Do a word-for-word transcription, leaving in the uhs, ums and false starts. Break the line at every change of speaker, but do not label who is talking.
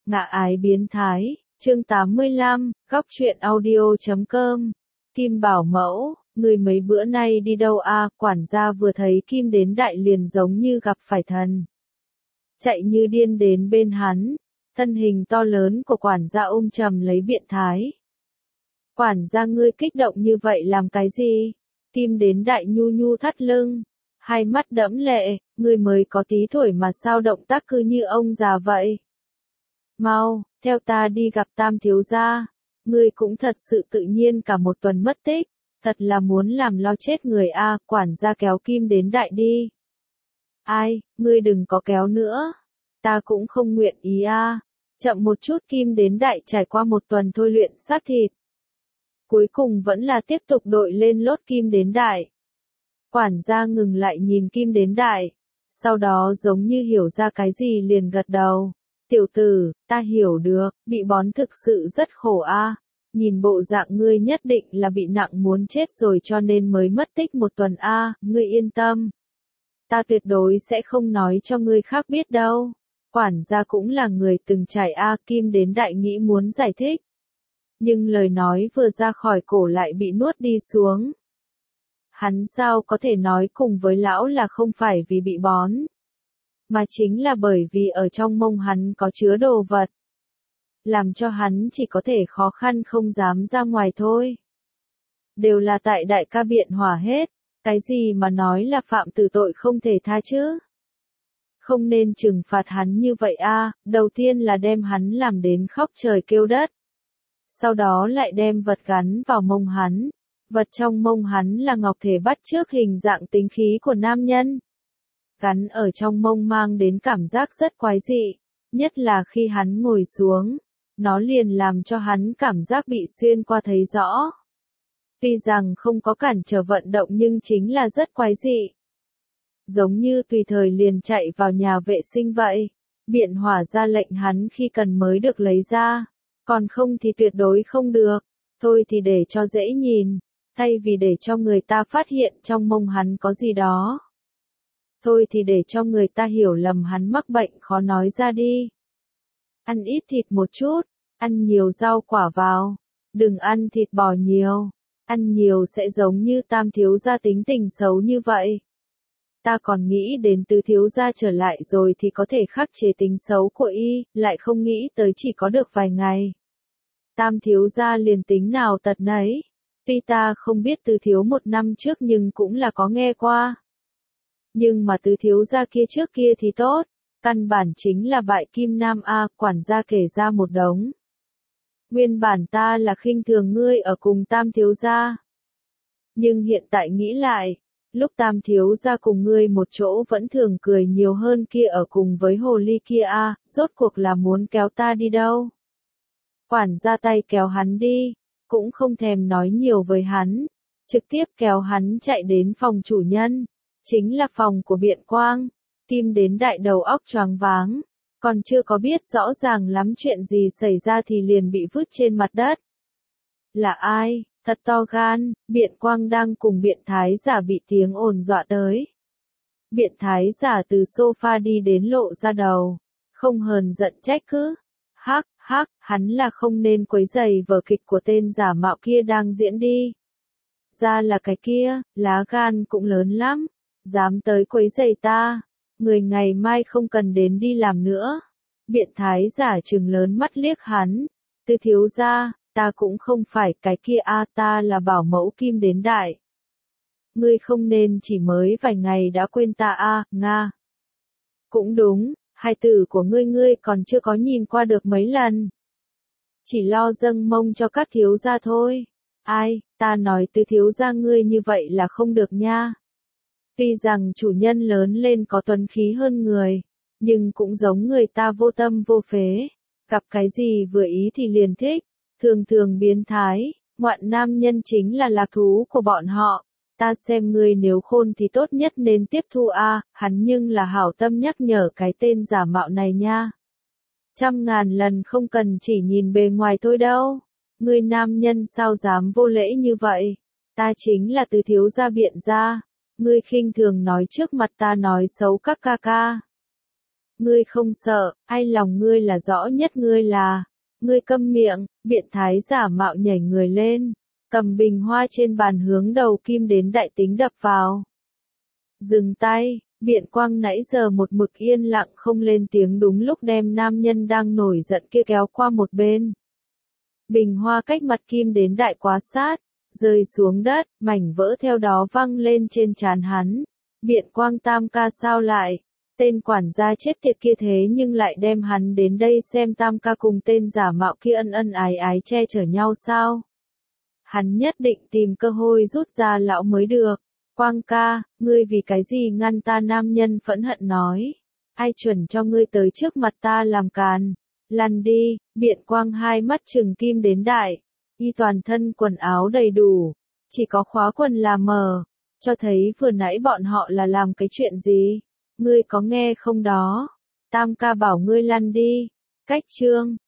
Ngạ ái biến thái, chương tám mươi lăm, góc truyện audio chấm com. Kim bảo mẫu, người mấy bữa nay đi đâu a? Quản gia vừa thấy Kim đến đại liền giống như gặp phải thần. Chạy như điên đến bên hắn, thân hình to lớn của quản gia ôm chầm lấy biện thái. Quản gia ngươi kích động như vậy làm cái gì? Kim đến đại nhu nhu thắt lưng, hai mắt đẫm lệ, ngươi mới có tí tuổi mà sao động tác cứ như ông già vậy? Mau, theo ta đi gặp Tam thiếu gia. Ngươi cũng thật sự tự nhiên cả một tuần mất tích, thật là muốn làm lo chết người a. Quản gia kéo Kim đến đại đi. Ai, ngươi đừng có kéo nữa, ta cũng không nguyện ý a. Chậm một chút. Kim đến đại trải qua một tuần thôi luyện xác thịt, cuối cùng vẫn là tiếp tục đội lên lốt Kim đến đại. Quản gia ngừng lại nhìn Kim đến đại, sau đó giống như hiểu ra cái gì liền gật đầu. Tiểu tử, ta hiểu được, bị bón thực sự rất khổ a. Nhìn bộ dạng ngươi nhất định là bị nặng muốn chết rồi cho nên mới mất tích một tuần a. Ngươi yên tâm, ta tuyệt đối sẽ không nói cho ngươi khác biết đâu. Quản gia cũng là người từng trải a. Kim đến đại nghĩ muốn giải thích, nhưng lời nói vừa ra khỏi cổ lại bị nuốt đi xuống. Hắn sao có thể nói cùng với lão là không phải vì bị bón, mà chính là bởi vì ở trong mông hắn có chứa đồ vật, làm cho hắn chỉ có thể khó khăn không dám ra ngoài thôi. Đều là tại đại ca biện hỏa hết, cái gì mà nói là phạm tử tội không thể tha chứ? Không nên trừng phạt hắn như vậy a. Đầu tiên là đem hắn làm đến khóc trời kêu đất, sau đó lại đem vật gắn vào mông hắn. Vật trong mông hắn là ngọc thể bắt chước hình dạng tính khí của nam nhân. Gắn ở trong mông mang đến cảm giác rất quái dị, nhất là khi hắn ngồi xuống, nó liền làm cho hắn cảm giác bị xuyên qua thấy rõ. Tuy rằng không có cản trở vận động nhưng chính là rất quái dị. Giống như tùy thời liền chạy vào nhà vệ sinh vậy. Biện hỏa ra lệnh hắn khi cần mới được lấy ra, còn không thì tuyệt đối không được. Thôi thì để cho dễ nhìn, thay vì để cho người ta phát hiện trong mông hắn có gì đó. Thôi thì để cho người ta hiểu lầm hắn mắc bệnh khó nói ra đi. Ăn ít thịt một chút, ăn nhiều rau quả vào, đừng ăn thịt bò nhiều, ăn nhiều sẽ giống như Tam thiếu gia tính tình xấu như vậy. Ta còn nghĩ đến Tứ thiếu gia trở lại rồi thì có thể khắc chế tính xấu của y, lại không nghĩ tới chỉ có được vài ngày. Tam thiếu gia liền tính nào tật nấy, tuy ta không biết Tứ thiếu một năm trước nhưng cũng là có nghe qua. Nhưng mà Tứ thiếu gia kia trước kia thì tốt, căn bản chính là bại kim nam a. Quản gia kể ra một đống. Nguyên bản ta là khinh thường ngươi ở cùng Tam thiếu gia, nhưng hiện tại nghĩ lại, lúc Tam thiếu gia cùng ngươi một chỗ vẫn thường cười nhiều hơn kia ở cùng với hồ ly kia a. Rốt cuộc là muốn kéo ta đi đâu? Quản gia tay kéo hắn đi, cũng không thèm nói nhiều với hắn, trực tiếp kéo hắn chạy đến phòng chủ nhân, chính là phòng của Biện Quang. Kim đến đại đầu óc choáng váng, còn chưa có biết rõ ràng lắm chuyện gì xảy ra thì liền bị vứt trên mặt đất. Là ai? Thật to gan. Biện Quang đang cùng biện thái giả bị tiếng ồn dọa tới. Biện thái giả từ sofa đi đến lộ ra đầu, không hờn giận trách cứ. Hắc, hắc, hắn là không nên quấy rầy vở kịch của tên giả mạo kia đang diễn đi. Ra là cái kia, lá gan cũng lớn lắm, dám tới quấy rầy ta, người ngày mai không cần đến đi làm nữa. Biện thái giả trừng lớn mắt liếc hắn. Tứ thiếu gia, ta cũng không phải cái kia a, ta là bảo mẫu Kim đến đại. Ngươi không nên chỉ mới vài ngày đã quên ta a. Nga. Cũng đúng, hai tử của ngươi ngươi còn chưa có nhìn qua được mấy lần. Chỉ lo dâng mông cho các thiếu gia thôi. Ai, ta nói Tứ thiếu gia ngươi như vậy là không được nha. Tuy rằng chủ nhân lớn lên có tuấn khí hơn người, nhưng cũng giống người ta vô tâm vô phế, gặp cái gì vừa ý thì liền thích, thường thường biến thái. Ngoạn nam nhân chính là lạc thú của bọn họ. Ta xem ngươi nếu khôn thì tốt nhất nên tiếp thu a. Hắn nhưng là hảo tâm nhắc nhở cái tên giả mạo này nha. Trăm ngàn lần không cần chỉ nhìn bề ngoài thôi đâu. Ngươi nam nhân sao dám vô lễ như vậy? Ta chính là Tứ thiếu gia Biện gia. Ngươi khinh thường nói trước mặt ta nói xấu các ca ca. Ngươi không sợ, ai lòng ngươi là rõ nhất ngươi là. Ngươi câm miệng, biện thái giả mạo nhảy người lên. Cầm bình hoa trên bàn hướng đầu Kim Đến Đại tính đập vào. Dừng tay, biện quang nãy giờ một mực yên lặng không lên tiếng đúng lúc đem nam nhân đang nổi giận kia kéo qua một bên. Bình hoa cách mặt Kim Đến Đại quá sát, rơi xuống đất, mảnh vỡ theo đó văng lên trên trán hắn. Biện quang tam ca sao lại? Tên quản gia chết tiệt kia thế nhưng lại đem hắn đến đây xem tam ca cùng tên giả mạo kia ân ân ái ái che chở nhau sao? Hắn nhất định tìm cơ hội rút ra lão mới được. Quang ca, ngươi vì cái gì ngăn ta? Nam nhân phẫn hận nói. Ai chuẩn cho ngươi tới trước mặt ta làm càn? Lăn đi, biện quang hai mắt trừng Kim Đến Đại. Y toàn thân quần áo đầy đủ, chỉ có khóa quần là mờ, cho thấy vừa nãy bọn họ là làm cái chuyện gì. Ngươi có nghe không đó? Tam ca bảo ngươi lăn đi. Cách chương